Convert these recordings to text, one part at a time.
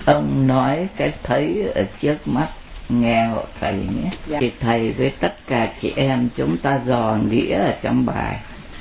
Ông nói cái thấy ở trước mắt nghe hộ thầy nhé. Dạ. Thì thầy với tất cả chị em chúng ta dò nghĩa ở trong bài.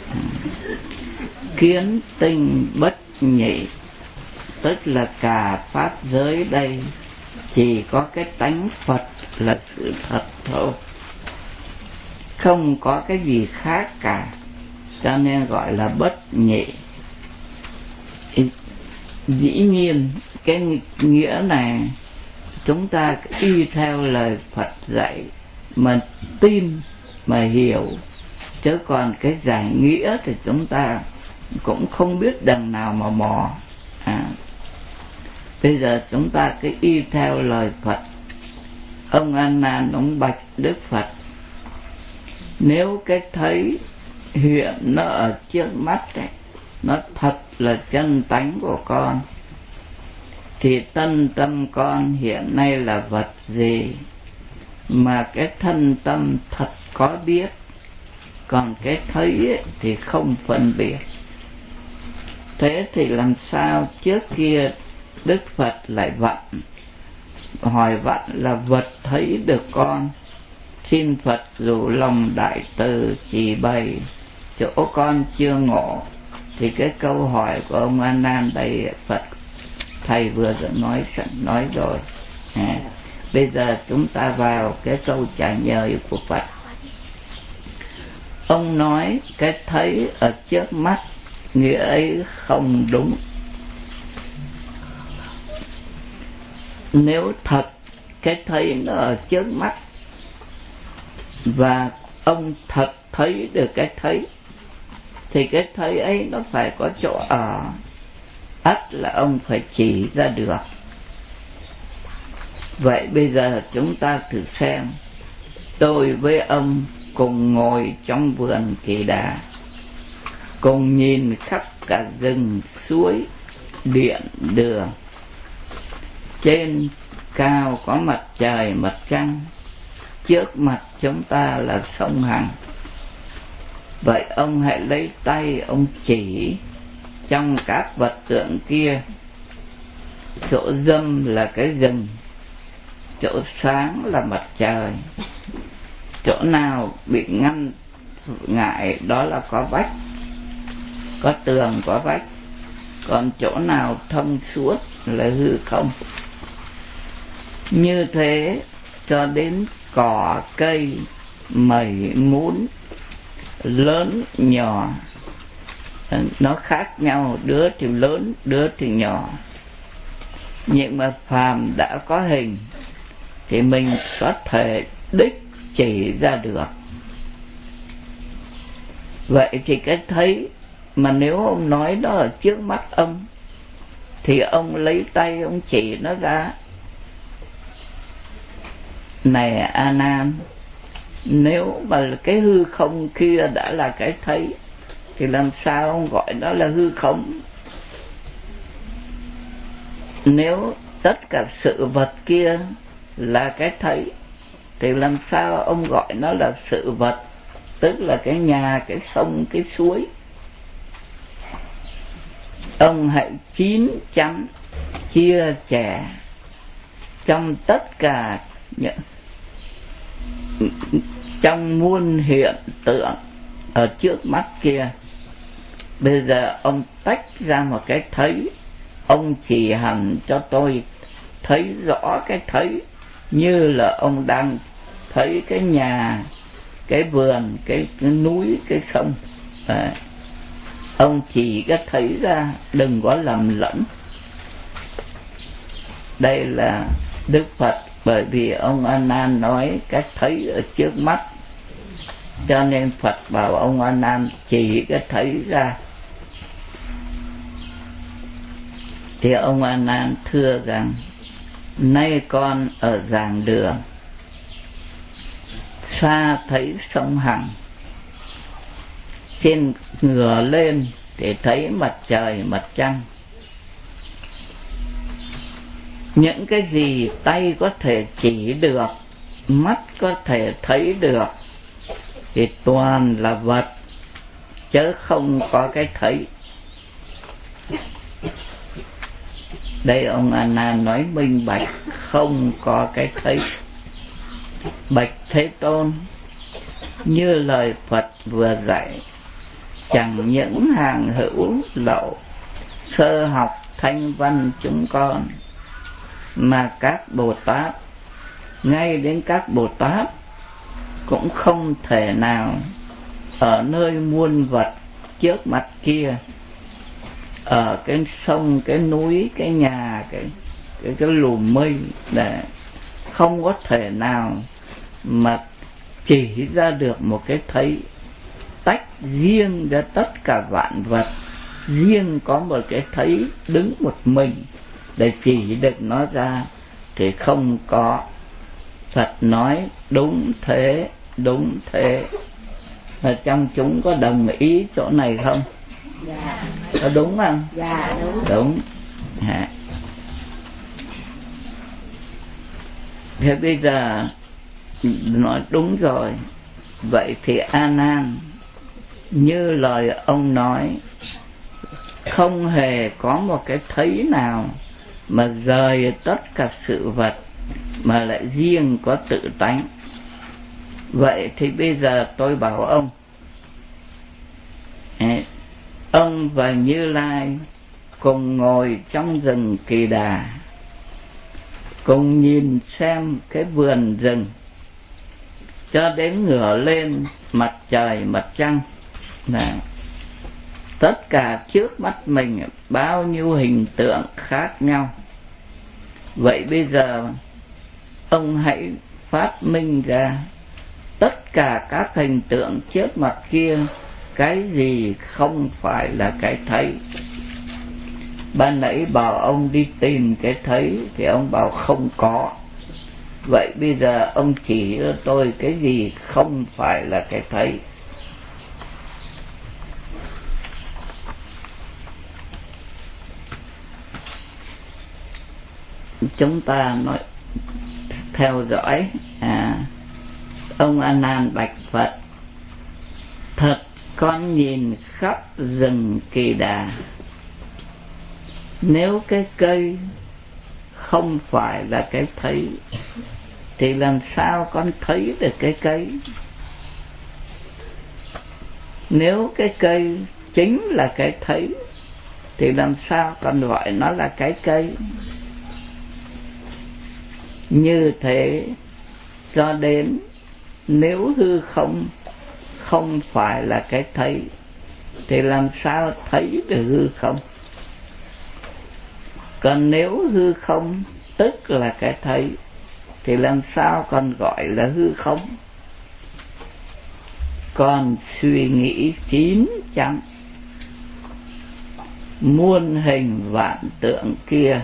Kiến tinh bất nhị, tức là cả pháp giới đây chỉ có cái tánh Phật là sự thật thôi, không có cái gì khác cả, cho nên gọi là bất nhị. Dĩ nhiên cái nghĩa này chúng ta y theo lời Phật dạy mà tin mà hiểu, chứ còn cái giải nghĩa thì chúng ta cũng không biết đằng nào mà mò. Bây giờ chúng ta cứ y theo lời Phật. Ông A Nan ông bạch Đức Phật, nếu cái thấy hiện nó ở trước mắt ấy, nó thật là chân tánh của con, thì thân tâm con hiện nay là vật gì mà cái thân tâm thật có biết, còn cái thấy ấy thì không phân biệt. Thế thì làm sao trước kia Đức Phật lại hỏi vặn là vật thấy được con, xin Phật rủ lòng đại từ chỉ bày chỗ con chưa ngộ. Thì cái câu hỏi của ông A Nan đây Phật thầy vừa nói rồi. Bây giờ chúng ta vào cái câu trả lời của Phật. Ông nói cái thấy ở trước mắt, nghĩa ấy không đúng. Nếu thật cái thấy nó ở trước mắt và ông thật thấy được cái thấy, thì cái thấy ấy nó phải có chỗ ở, ắt là ông phải chỉ ra được. Vậy bây giờ chúng ta thử xem, tôi với ông cùng ngồi trong vườn Kỳ Đà, cùng nhìn khắp cả rừng suối điện đường, trên cao có mặt trời mặt trăng, trước mặt chúng ta là sông Hằng. Vậy ông hãy lấy tay ông chỉ trong các vật tượng kia, chỗ râm là cái rừng, chỗ sáng là mặt trời, chỗ nào bị ngăn ngại đó là có vách, có tường có vách, còn chỗ nào thông suốt là hư không. Như thế cho đến cỏ cây mẩy mún lớn nhỏ, nó khác nhau, đứa thì lớn đứa thì nhỏ, nhưng mà phàm đã có hình thì mình có thể đích chỉ ra được. Vậy thì cái thấy mà nếu ông nói nó ở trước mắt ông thì ông lấy tay ông chỉ nó ra. Này A Nan, nếu mà cái hư không kia đã là cái thấy thì làm sao ông gọi nó là hư không? Nếu tất cả sự vật kia là cái thấy thì làm sao ông gọi nó là sự vật, tức là cái nhà, cái sông, cái suối? Ông hãy chín chắn chia sẻ trong tất cả trong muôn hiện tượng ở trước mắt kia. Bây giờ ông tách ra một cái thấy, ông chỉ hẳn cho tôi thấy rõ cái thấy, như là ông đang thấy cái nhà, cái vườn, cái núi, cái sông. Ông chỉ cái thấy ra, đừng có lầm lẫn. Đây là Đức Phật, bởi vì ông A Nan nói cái thấy ở trước mắt, cho nên Phật bảo ông A Nan chỉ cái thấy ra. Thì ông A Nan thưa rằng, nay con ở giảng đường, xa thấy sông Hằng, trên ngửa lên thì thấy mặt trời mặt trăng. Những cái gì tay có thể chỉ được, mắt có thể thấy được thì toàn là vật, chứ không có cái thấy. Đây ông A Nan nói minh bạch, không có cái thấy. Bạch Thế Tôn, như lời Phật vừa dạy, chẳng những hàng hữu lậu sơ học thanh văn chúng con, mà các Bồ Tát, ngay đến các Bồ Tát cũng không thể nào ở nơi muôn vật trước mặt kia, ở cái sông, cái núi, cái nhà, cái lùm mây, để không có thể nào mà chỉ ra được một cái thấy tách riêng ra tất cả vạn vật, riêng có một cái thấy đứng một mình để chỉ được nó ra thì không có. Phật nói đúng thế, đúng thế. Mà trong chúng có đồng ý chỗ này không? Dạ. Có đúng không? Dạ đúng. Đúng. Thế bây giờ nói đúng rồi. Vậy thì A Nan, như lời ông nói, không hề có một cái thấy nào mà rời tất cả sự vật mà lại riêng có tự tánh. Vậy thì bây giờ tôi bảo ông và Như Lai cùng ngồi trong rừng Kỳ Đà, cùng nhìn xem cái vườn rừng cho đến ngửa lên mặt trời mặt trăng. Tất cả trước mắt mình bao nhiêu hình tượng khác nhau. Vậy bây giờ ông hãy phát minh ra tất cả các hình tượng trước mặt kia, cái gì không phải là cái thấy. Ban nãy bảo ông đi tìm cái thấy thì ông bảo không có. Vậy bây giờ ông chỉ cho tôi cái gì không phải là cái thấy. Chúng ta nói theo dõi. Ông A Nan bạch Phật: thật con nhìn khắp rừng Kỳ Đà, nếu cái cây không phải là cái thấy thì làm sao con thấy được cái cây? Nếu cái cây chính là cái thấy thì làm sao con gọi nó là cái cây? Như thế cho đến nếu hư không không phải là cái thấy thì làm sao thấy được hư không? Còn nếu hư không tức là cái thấy thì làm sao còn gọi là hư không? Còn suy nghĩ chín chắn muôn hình vạn tượng kia,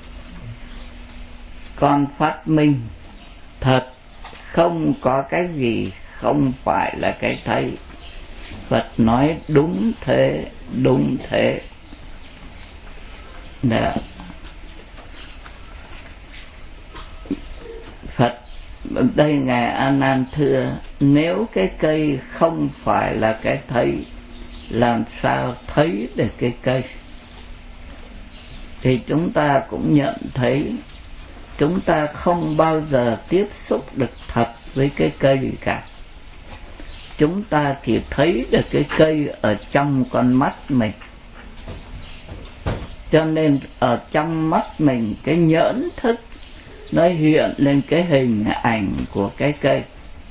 con phát minh thật không có cái gì không phải là cái thấy. Phật nói đúng thế, đúng thế. Đó. Phật đây Ngài A Nan thưa, nếu cái cây không phải là cái thấy, làm sao thấy được cái cây? Thì chúng ta cũng nhận thấy chúng ta không bao giờ tiếp xúc được thật với cái cây cả. Chúng ta chỉ thấy được cái cây ở trong con mắt mình. Cho nên ở trong mắt mình, cái nhẫn thức nó hiện lên cái hình ảnh của cái cây.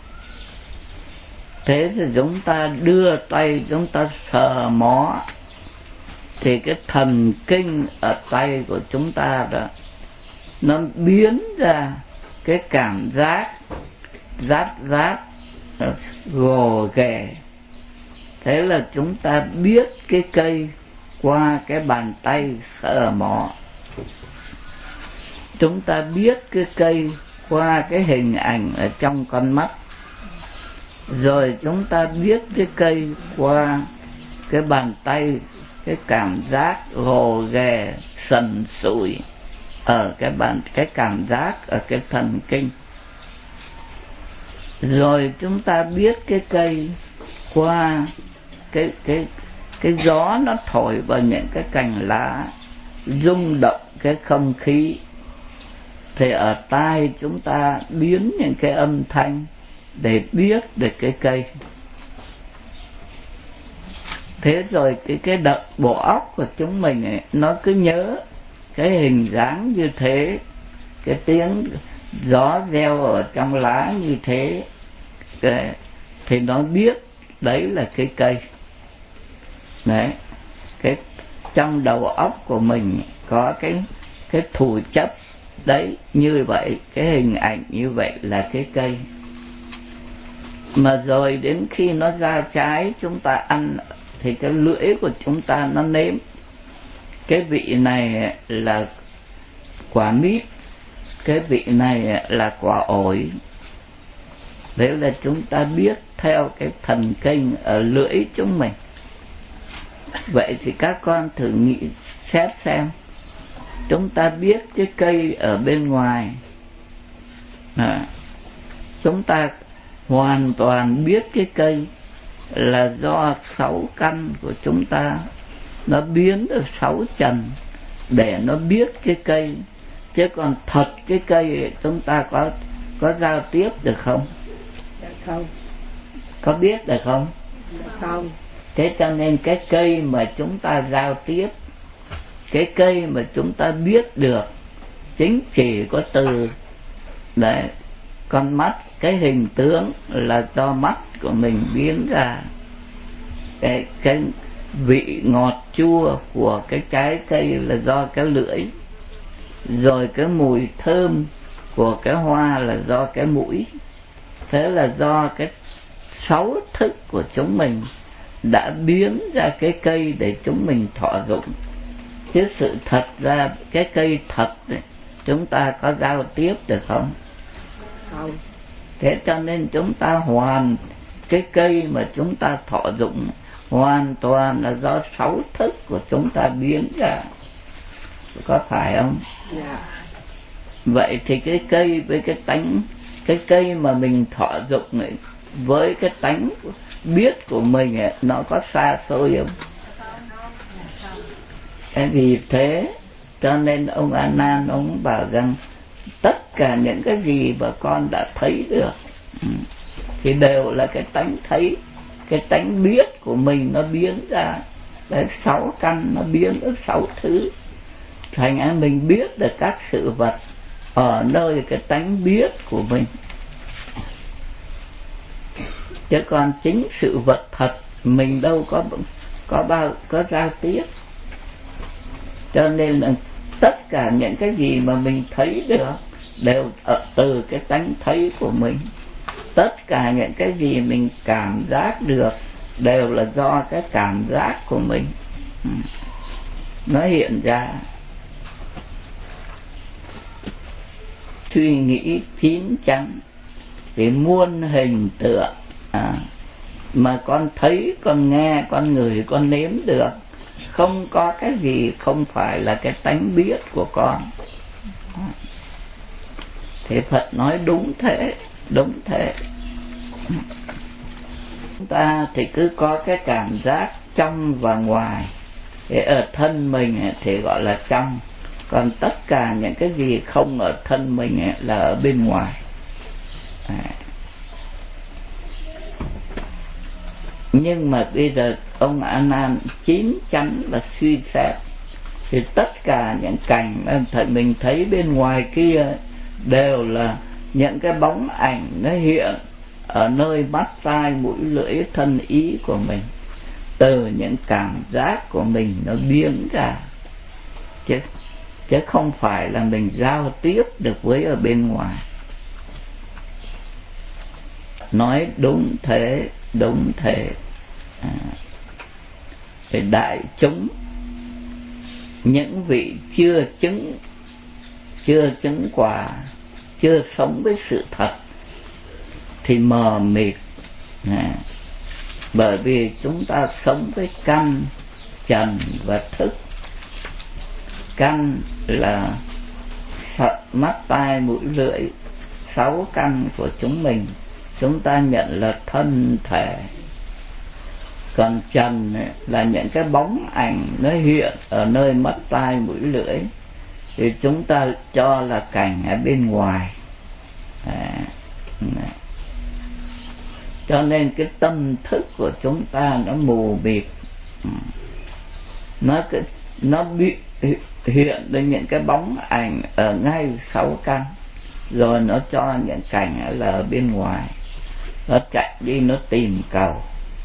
Thế thì chúng ta đưa tay chúng ta sờ mó thì cái thần kinh ở tay của chúng ta đó nó biến ra cái cảm giác rát gồ ghề. Thế là chúng ta biết cái cây qua cái bàn tay sờ mó. Chúng ta biết cái cây qua cái hình ảnh ở trong con mắt. Rồi chúng ta biết cái cây qua cái bàn tay, cái cảm giác gồ ghề sần sùi ở cái cảm giác ở cái thần kinh. Rồi chúng ta biết cái cây qua cái gió nó thổi vào những cái cành lá rung động cái không khí, thì ở tai chúng ta biến những cái âm thanh để biết được cái cây. Thế rồi cái bộ óc của chúng mình ấy, nó cứ nhớ cái hình dáng như thế, cái tiếng gió reo ở trong lá như thế, thì nó biết đấy là cái cây. Đấy, cái trong đầu óc của mình có cái thủ chấp đấy, như vậy cái hình ảnh như vậy là cái cây. Mà rồi đến khi nó ra trái chúng ta ăn thì cái lưỡi của chúng ta nó nếm cái vị này là quả mít, cái vị này là quả ổi. Đấy là chúng ta biết theo cái thần kinh ở lưỡi chúng mình. Vậy thì các con thử nghĩ xét xem, chúng ta biết cái cây ở bên ngoài, chúng ta hoàn toàn biết cái cây là do 6 căn của chúng ta nó biến được 6 trần để nó biết cái cây. Chứ còn thật cái cây chúng ta có giao tiếp được không? Không. Có biết được không? Không. Thế cho nên cái cây mà chúng ta giao tiếp, cái cây mà chúng ta biết được, chính chỉ có từ đấy, con mắt, cái hình tướng là do mắt của mình biến ra. Cái vị ngọt chua của cái trái cây là do cái lưỡi, rồi cái mùi thơm của cái hoa là do cái mũi. Thế là do cái 6 thức của chúng mình đã biến ra cái cây để chúng mình thọ dụng. Chứ sự thật ra cái cây thật ấy, chúng ta có giao tiếp được không? Không. Thế cho nên chúng ta cái cây mà chúng ta thọ dụng hoàn toàn là do 6 thức của chúng ta biến ra. Có phải không? Dạ. Vậy thì cái cây với cái tánh, cái cây mà mình thọ dụng ấy, với cái tánh biết của mình ấy, nó có xa xôi không? Vì thế cho nên ông A Nan ông bảo rằng tất cả những cái gì mà con đã thấy được thì đều là cái tánh thấy, cái tánh biết của mình nó biến ra. Đấy, 6 căn nó biến được 6 thứ. Thành ra mình biết được các sự vật ở nơi cái tánh biết của mình. Chứ còn chính sự vật thật mình đâu có giao tiếp. Cho nên là tất cả những cái gì mà mình thấy được đều từ cái tánh thấy của mình. Tất cả những cái gì mình cảm giác được đều là do cái cảm giác của mình nó hiện ra. Suy nghĩ chín chắn thì muôn hình tượng mà con thấy, con nghe, con ngửi, con nếm được, không có cái gì không phải là cái tánh biết của con. Thì Phật nói đúng thế, đúng thế. Chúng ta thì cứ có cái cảm giác trong và ngoài. Thì ở thân mình thì gọi là trong, còn tất cả những cái gì không ở thân mình là ở bên ngoài. Nhưng mà bây giờ ông A Nan chín chắn và suy xét thì tất cả những cảnh mà mình thấy bên ngoài kia đều là những cái bóng ảnh nó hiện ở nơi mắt, tai, mũi, lưỡi, thân, ý của mình, từ những cảm giác của mình nó biến ra, chứ không phải là mình giao tiếp được với ở bên ngoài. Nói đúng thế, đúng thế. Thì đại chúng, những vị chưa chứng quả, chưa sống với sự thật thì mờ mịt. Bởi vì chúng ta sống với căn, trần và thức. Căn là mắt, tai, mũi, lưỡi, 6 căn của chúng ta nhận là thân thể. Còn trần là những cái bóng ảnh nó hiện ở nơi mắt, tai, mũi, lưỡi, thì chúng ta cho là cảnh ở bên ngoài. Cho nên cái tâm thức của chúng ta nó mù mịt, nó bị hiện đến những cái bóng ảnh ở ngay sáu căn, rồi nó cho những cảnh là ở bên ngoài, nó chạy đi nó tìm cầu.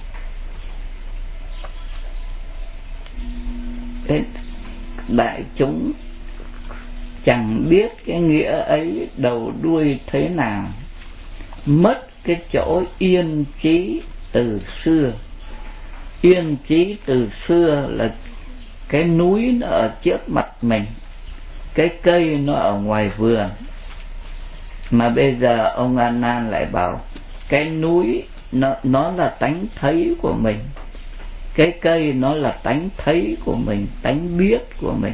Thế đại chúng chẳng biết cái nghĩa ấy đầu đuôi thế nào, mất cái chỗ yên trí từ xưa. Yên trí từ xưa là cái núi nó ở trước mặt mình, cái cây nó ở ngoài vườn, mà bây giờ ông A Nan lại bảo cái núi nó là tánh thấy của mình, cái cây nó là tánh thấy của mình, tánh biết của mình.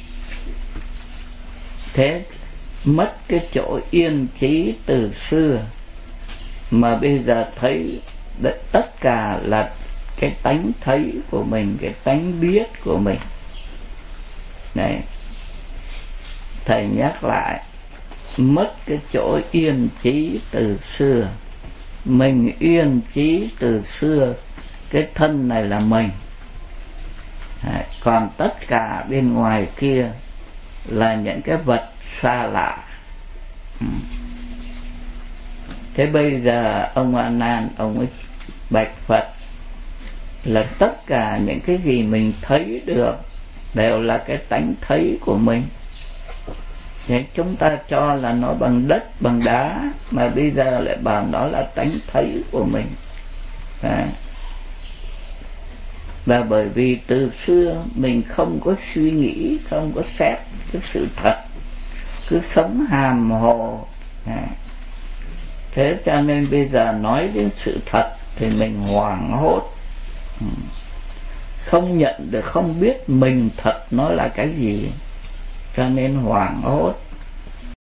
Thế mất cái chỗ yên trí từ xưa, mà bây giờ thấy tất cả là cái tánh thấy của mình, cái tánh biết của mình. Này, thầy nhắc lại, mất cái chỗ yên trí từ xưa. Mình yên trí từ xưa, cái thân này là mình. Còn tất cả bên ngoài kia là những cái vật xa lạ. Thế bây giờ ông A Nan ông ấy bạch Phật là tất cả những cái gì mình thấy được đều là cái tánh thấy của mình. Thế chúng ta cho là nó bằng đất bằng đá, mà bây giờ lại bảo nó là tánh thấy của mình. Và bởi vì từ xưa mình không có suy nghĩ, không có xét cái sự thật, cứ sống hàm hồ. Thế cho nên bây giờ nói đến sự thật thì mình hoảng hốt, không nhận được, không biết mình thật nó là cái gì, cho nên hoảng hốt.